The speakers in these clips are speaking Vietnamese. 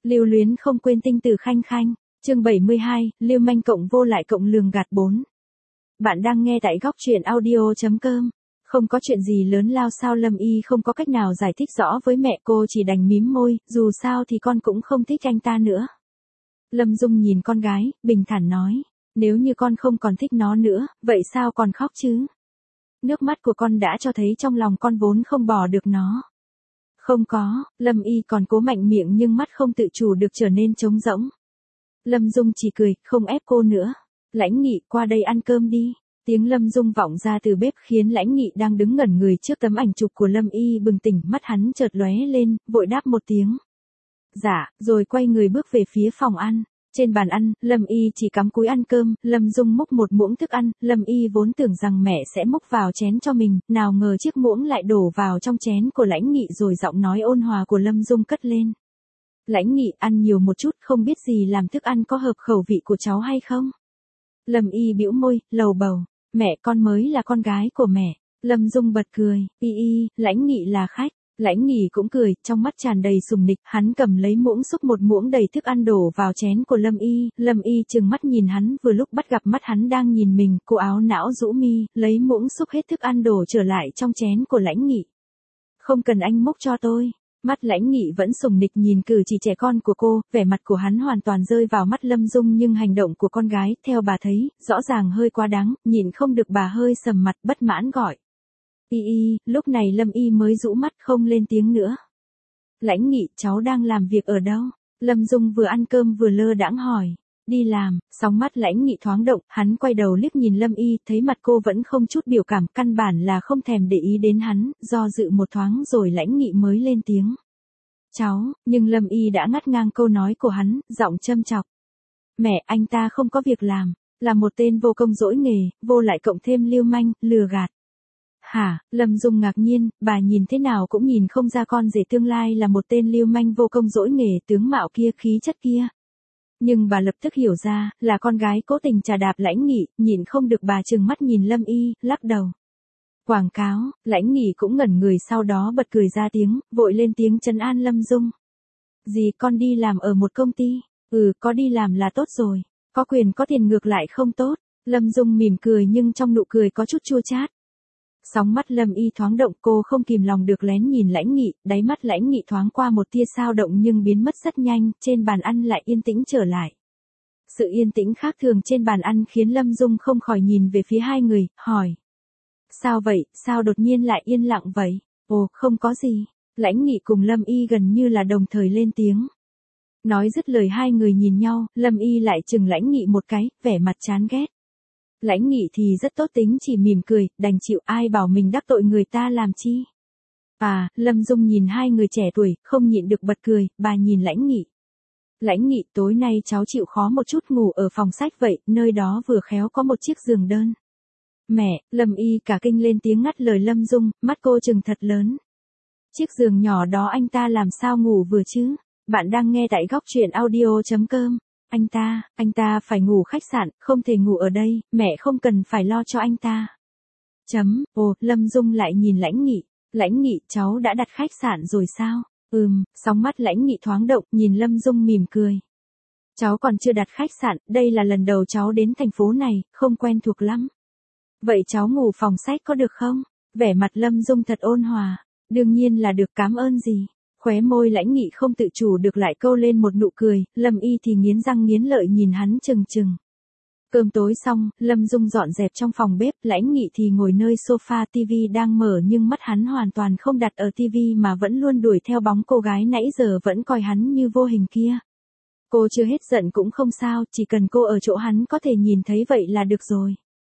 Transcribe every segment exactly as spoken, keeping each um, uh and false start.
Lưu luyến không quên tinh tử khanh khanh, chương bảy mươi hai, lưu manh cộng vô lại cộng lường gạt bốn. Bạn đang nghe tại góc truyện audio chấm com. Không có chuyện gì lớn lao sao Lâm Y không có cách nào giải thích rõ với mẹ, cô chỉ đành mím môi, dù sao thì con cũng không thích anh ta nữa. Lâm Dung nhìn con gái, bình thản nói, nếu như con không còn thích nó nữa, vậy sao còn khóc chứ? Nước mắt của con đã cho thấy trong lòng con vốn không bỏ được nó. Không có, Lâm Y còn cố mạnh miệng nhưng mắt không tự chủ được trở nên trống rỗng. Lâm Dung chỉ cười, không ép cô nữa. Lãnh Nghị, qua đây ăn cơm đi. Tiếng Lâm Dung vọng ra từ bếp khiến Lãnh Nghị đang đứng ngẩn người trước tấm ảnh chụp của Lâm Y bừng tỉnh, mắt hắn chợt lóe lên, vội đáp một tiếng. Dạ, rồi quay người bước về phía phòng ăn. Trên bàn ăn, Lâm Y chỉ cắm cúi ăn cơm, Lâm Dung múc một muỗng thức ăn, Lâm Y vốn tưởng rằng mẹ sẽ múc vào chén cho mình, nào ngờ chiếc muỗng lại đổ vào trong chén của Lãnh Nghị rồi giọng nói ôn hòa của Lâm Dung cất lên. Lãnh Nghị, ăn nhiều một chút, không biết gì làm thức ăn có hợp khẩu vị của cháu hay không? Lâm Y bĩu môi, lầu bầu, mẹ con mới là con gái của mẹ. Lâm Dung bật cười, y y, Lãnh Nghị là khách. Lãnh Nghị cũng cười, trong mắt tràn đầy sùng nịch, hắn cầm lấy muỗng xúc một muỗng đầy thức ăn đổ vào chén của Lâm Y, Lâm Y trừng mắt nhìn hắn, vừa lúc bắt gặp mắt hắn đang nhìn mình, cô áo não rũ mi, lấy muỗng xúc hết thức ăn đổ trở lại trong chén của Lãnh Nghị. Không cần anh múc cho tôi. Mắt Lãnh Nghị vẫn sùng nịch nhìn cử chỉ trẻ con của cô, vẻ mặt của hắn hoàn toàn rơi vào mắt Lâm Dung nhưng hành động của con gái, theo bà thấy, rõ ràng hơi quá đáng, nhịn không được bà hơi sầm mặt bất mãn gọi. Y y, lúc này Lâm Y mới rũ mắt không lên tiếng nữa. Lãnh Nghị, cháu đang làm việc ở đâu? Lâm Dung vừa ăn cơm vừa lơ đãng hỏi. Đi làm, sóng mắt Lãnh Nghị thoáng động, hắn quay đầu liếc nhìn Lâm Y, thấy mặt cô vẫn không chút biểu cảm, căn bản là không thèm để ý đến hắn, do dự một thoáng rồi Lãnh Nghị mới lên tiếng. Cháu, nhưng Lâm Y đã ngắt ngang câu nói của hắn, giọng châm chọc. Mẹ, anh ta không có việc làm, là một tên vô công dỗi nghề, vô lại cộng thêm lưu manh, lừa gạt. Hả, Lâm Dung ngạc nhiên, bà nhìn thế nào cũng nhìn không ra con rể tương lai là một tên lưu manh vô công dỗi nghề, tướng mạo kia, khí chất kia. Nhưng bà lập tức hiểu ra, là con gái cố tình trà đạp Lãnh Nghị, nhìn không được bà trừng mắt nhìn Lâm Y, lắc đầu. Quảng cáo, Lãnh Nghị cũng ngẩn người sau đó bật cười ra tiếng, vội lên tiếng trấn an Lâm Dung. Gì, con đi làm ở một công ty? Ừ, có đi làm là tốt rồi, có quyền có tiền ngược lại không tốt. Lâm Dung mỉm cười nhưng trong nụ cười có chút chua chát. Sóng mắt Lâm Y thoáng động, cô không kìm lòng được lén nhìn Lãnh Nghị, đáy mắt Lãnh Nghị thoáng qua một tia dao động nhưng biến mất rất nhanh, trên bàn ăn lại yên tĩnh trở lại. Sự yên tĩnh khác thường trên bàn ăn khiến Lâm Dung không khỏi nhìn về phía hai người, hỏi. Sao vậy, sao đột nhiên lại yên lặng vậy? Ồ, không có gì. Lãnh Nghị cùng Lâm Y gần như là đồng thời lên tiếng. Nói dứt lời hai người nhìn nhau, Lâm Y lại chừng Lãnh Nghị một cái, vẻ mặt chán ghét. Lãnh Nghị thì rất tốt tính chỉ mỉm cười, đành chịu, ai bảo mình đắc tội người ta làm chi. À, Lâm Dung nhìn hai người trẻ tuổi, không nhịn được bật cười, bà nhìn Lãnh Nghị. Lãnh Nghị, tối nay cháu chịu khó một chút ngủ ở phòng sách vậy, nơi đó vừa khéo có một chiếc giường đơn. Mẹ, Lâm Y cả kinh lên tiếng ngắt lời Lâm Dung, mắt cô trừng thật lớn. Chiếc giường nhỏ đó anh ta làm sao ngủ vừa chứ? Bạn đang nghe tại góc truyện audio chấm com. Anh ta, anh ta phải ngủ khách sạn, không thể ngủ ở đây, mẹ không cần phải lo cho anh ta. Chấm, ồ, Lâm Dung lại nhìn Lãnh Nghị. Lãnh Nghị, cháu đã đặt khách sạn rồi sao? Ừm, sóng mắt Lãnh Nghị thoáng động, nhìn Lâm Dung mỉm cười. Cháu còn chưa đặt khách sạn, đây là lần đầu cháu đến thành phố này, không quen thuộc lắm. Vậy cháu ngủ phòng sách có được không? Vẻ mặt Lâm Dung thật ôn hòa. Đương nhiên là được, cảm ơn gì. Khóe môi Lãnh Nghị không tự chủ được lại câu lên một nụ cười, Lâm Y thì nghiến răng nghiến lợi nhìn hắn chừng chừng. Cơm tối xong, Lâm Dung dọn dẹp trong phòng bếp, Lãnh Nghị thì ngồi nơi sofa, tivi đang mở nhưng mắt hắn hoàn toàn không đặt ở tivi mà vẫn luôn đuổi theo bóng cô gái nãy giờ vẫn coi hắn như vô hình kia. Cô chưa hết giận cũng không sao, chỉ cần cô ở chỗ hắn có thể nhìn thấy vậy là được rồi.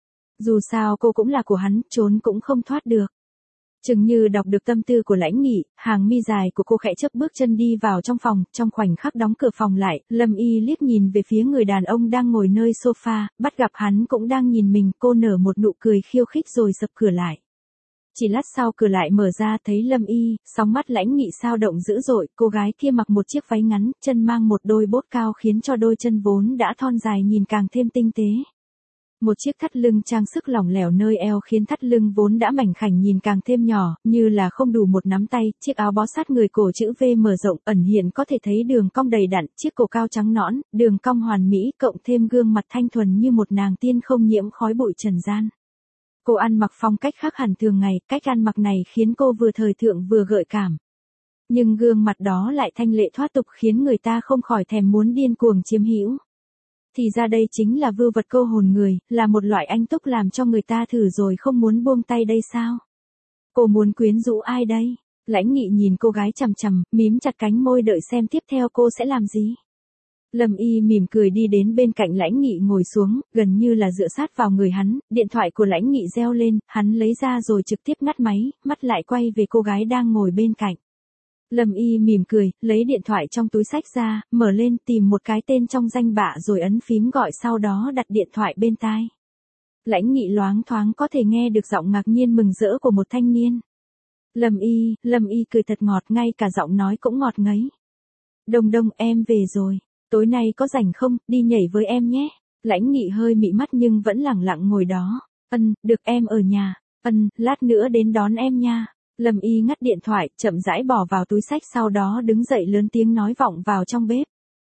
Dù sao cô cũng là của hắn, trốn cũng không thoát được. Chừng như đọc được tâm tư của Lãnh Nghị, hàng mi dài của cô khẽ chớp bước chân đi vào trong phòng, trong khoảnh khắc đóng cửa phòng lại, Lâm Y liếc nhìn về phía người đàn ông đang ngồi nơi sofa, bắt gặp hắn cũng đang nhìn mình, cô nở một nụ cười khiêu khích rồi sập cửa lại. Chỉ lát sau cửa lại mở ra thấy Lâm Y, sóng mắt Lãnh Nghị sao động dữ dội, cô gái kia mặc một chiếc váy ngắn, chân mang một đôi bốt cao khiến cho đôi chân vốn đã thon dài nhìn càng thêm tinh tế. Một chiếc thắt lưng trang sức lỏng lẻo nơi eo khiến thắt lưng vốn đã mảnh khảnh nhìn càng thêm nhỏ, như là không đủ một nắm tay, chiếc áo bó sát người cổ chữ V mở rộng, ẩn hiện có thể thấy đường cong đầy đặn, chiếc cổ cao trắng nõn, đường cong hoàn mỹ, cộng thêm gương mặt thanh thuần như một nàng tiên không nhiễm khói bụi trần gian. Cô ăn mặc phong cách khác hẳn thường ngày, cách ăn mặc này khiến cô vừa thời thượng vừa gợi cảm. Nhưng gương mặt đó lại thanh lệ thoát tục khiến người ta không khỏi thèm muốn điên cuồng chiếm hữu. Thì ra đây chính là vưu vật câu hồn người, là một loại anh túc làm cho người ta thử rồi không muốn buông tay đây sao? Cô muốn quyến rũ ai đây? Lãnh Nghị nhìn cô gái chằm chằm, mím chặt cánh môi đợi xem tiếp theo cô sẽ làm gì. Lâm Y mỉm cười đi đến bên cạnh Lãnh Nghị ngồi xuống, gần như là dựa sát vào người hắn, điện thoại của Lãnh Nghị reo lên, hắn lấy ra rồi trực tiếp ngắt máy, mắt lại quay về cô gái đang ngồi bên cạnh. Lâm Y mỉm cười, lấy điện thoại trong túi xách ra, mở lên tìm một cái tên trong danh bạ rồi ấn phím gọi sau đó đặt điện thoại bên tai. Lãnh Nghị loáng thoáng có thể nghe được giọng ngạc nhiên mừng rỡ của một thanh niên. Lâm Y, Lâm Y cười thật ngọt, ngay cả giọng nói cũng ngọt ngấy. Đông Đông em về rồi, tối nay có rảnh không, đi nhảy với em nhé. Lãnh Nghị hơi mị mắt nhưng vẫn lẳng lặng ngồi đó. Ân, được em ở nhà, ân, lát nữa đến đón em nha. Lâm Y ngắt điện thoại, chậm rãi bỏ vào túi xách sau đó đứng dậy lớn tiếng nói vọng vào trong bếp.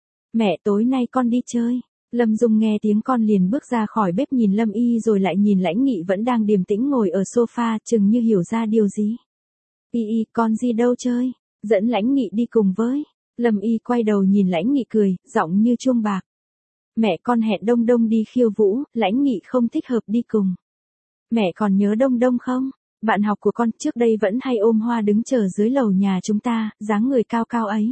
Mẹ tối nay con đi chơi. Lâm Dung nghe tiếng con liền bước ra khỏi bếp nhìn Lâm Y rồi lại nhìn Lãnh Nghị vẫn đang điềm tĩnh ngồi ở sofa chừng như hiểu ra điều gì. Y Y con đi đâu chơi? Dẫn Lãnh Nghị đi cùng với. Lâm Y quay đầu nhìn Lãnh Nghị cười, giọng như chuông bạc. Mẹ con hẹn Đông Đông đi khiêu vũ, Lãnh Nghị không thích hợp đi cùng. Mẹ còn nhớ Đông Đông không? Bạn học của con trước đây vẫn hay ôm hoa đứng chờ dưới lầu nhà chúng ta, dáng người cao cao ấy.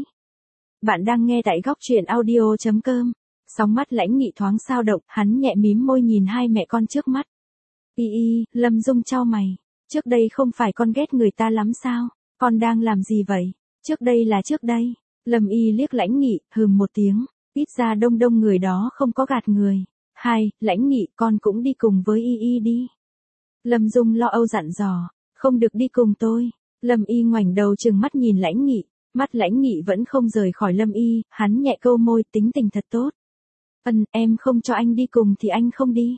Bạn đang nghe tại góc truyện audio chấm com. Sóng mắt Lãnh Nghị thoáng sao động, hắn nhẹ mím môi nhìn hai mẹ con trước mắt. Y Y, Lâm Dung chau mày. Trước đây không phải con ghét người ta lắm sao? Con đang làm gì vậy? Trước đây là trước đây. Lâm Y liếc Lãnh Nghị, hừm một tiếng. Ít ra Đông Đông người đó không có gạt người. Hai, Lãnh Nghị con cũng đi cùng với Y Y đi. Lâm Dung lo âu dặn dò, không được đi cùng tôi. Lâm Y ngoảnh đầu trừng mắt nhìn Lãnh Nghị, mắt Lãnh Nghị vẫn không rời khỏi Lâm Y, hắn nhẹ câu môi, tính tình thật tốt. Ân, em không cho anh đi cùng thì anh không đi.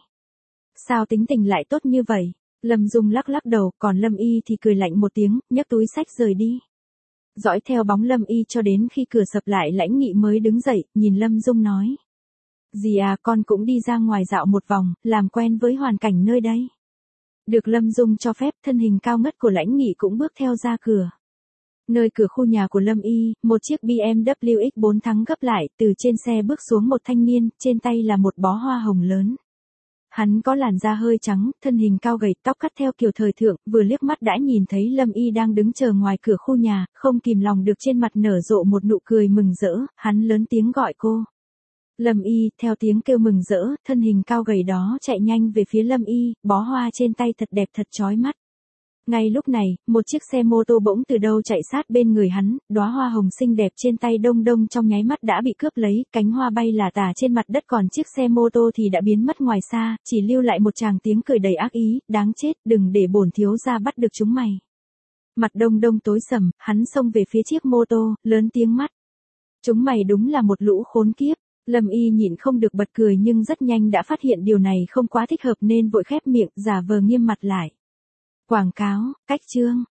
Sao tính tình lại tốt như vậy? Lâm Dung lắc lắc đầu, còn Lâm Y thì cười lạnh một tiếng, nhấc túi xách rời đi. Dõi theo bóng Lâm Y cho đến khi cửa sập lại Lãnh Nghị mới đứng dậy, nhìn Lâm Dung nói. Dì à, con cũng đi ra ngoài dạo một vòng, làm quen với hoàn cảnh nơi đây. Được Lâm Dung cho phép, thân hình cao ngất của Lãnh Nghị cũng bước theo ra cửa. Nơi cửa khu nhà của Lâm Y, một chiếc B M W X bốn thắng gấp lại, từ trên xe bước xuống một thanh niên, trên tay là một bó hoa hồng lớn. Hắn có làn da hơi trắng, thân hình cao gầy, tóc cắt theo kiểu thời thượng, vừa liếc mắt đã nhìn thấy Lâm Y đang đứng chờ ngoài cửa khu nhà, không kìm lòng được trên mặt nở rộ một nụ cười mừng rỡ, hắn lớn tiếng gọi cô. Lâm Y, theo tiếng kêu mừng rỡ, thân hình cao gầy đó chạy nhanh về phía Lâm Y, bó hoa trên tay thật đẹp thật chói mắt. Ngay lúc này, một chiếc xe mô tô bỗng từ đâu chạy sát bên người hắn, đóa hoa hồng xinh đẹp trên tay Đông Đông trong nháy mắt đã bị cướp lấy, cánh hoa bay lả tả trên mặt đất còn chiếc xe mô tô thì đã biến mất ngoài xa, chỉ lưu lại một tràng tiếng cười đầy ác ý, đáng chết, đừng để bổn thiếu gia bắt được chúng mày. Mặt Đông Đông tối sầm, hắn xông về phía chiếc mô tô, lớn tiếng mắt. Chúng mày đúng là một lũ khốn kiếp. Lâm Y nhịn không được bật cười nhưng rất nhanh đã phát hiện điều này không quá thích hợp nên vội khép miệng, giả vờ nghiêm mặt lại. Quảng cáo, cách chương.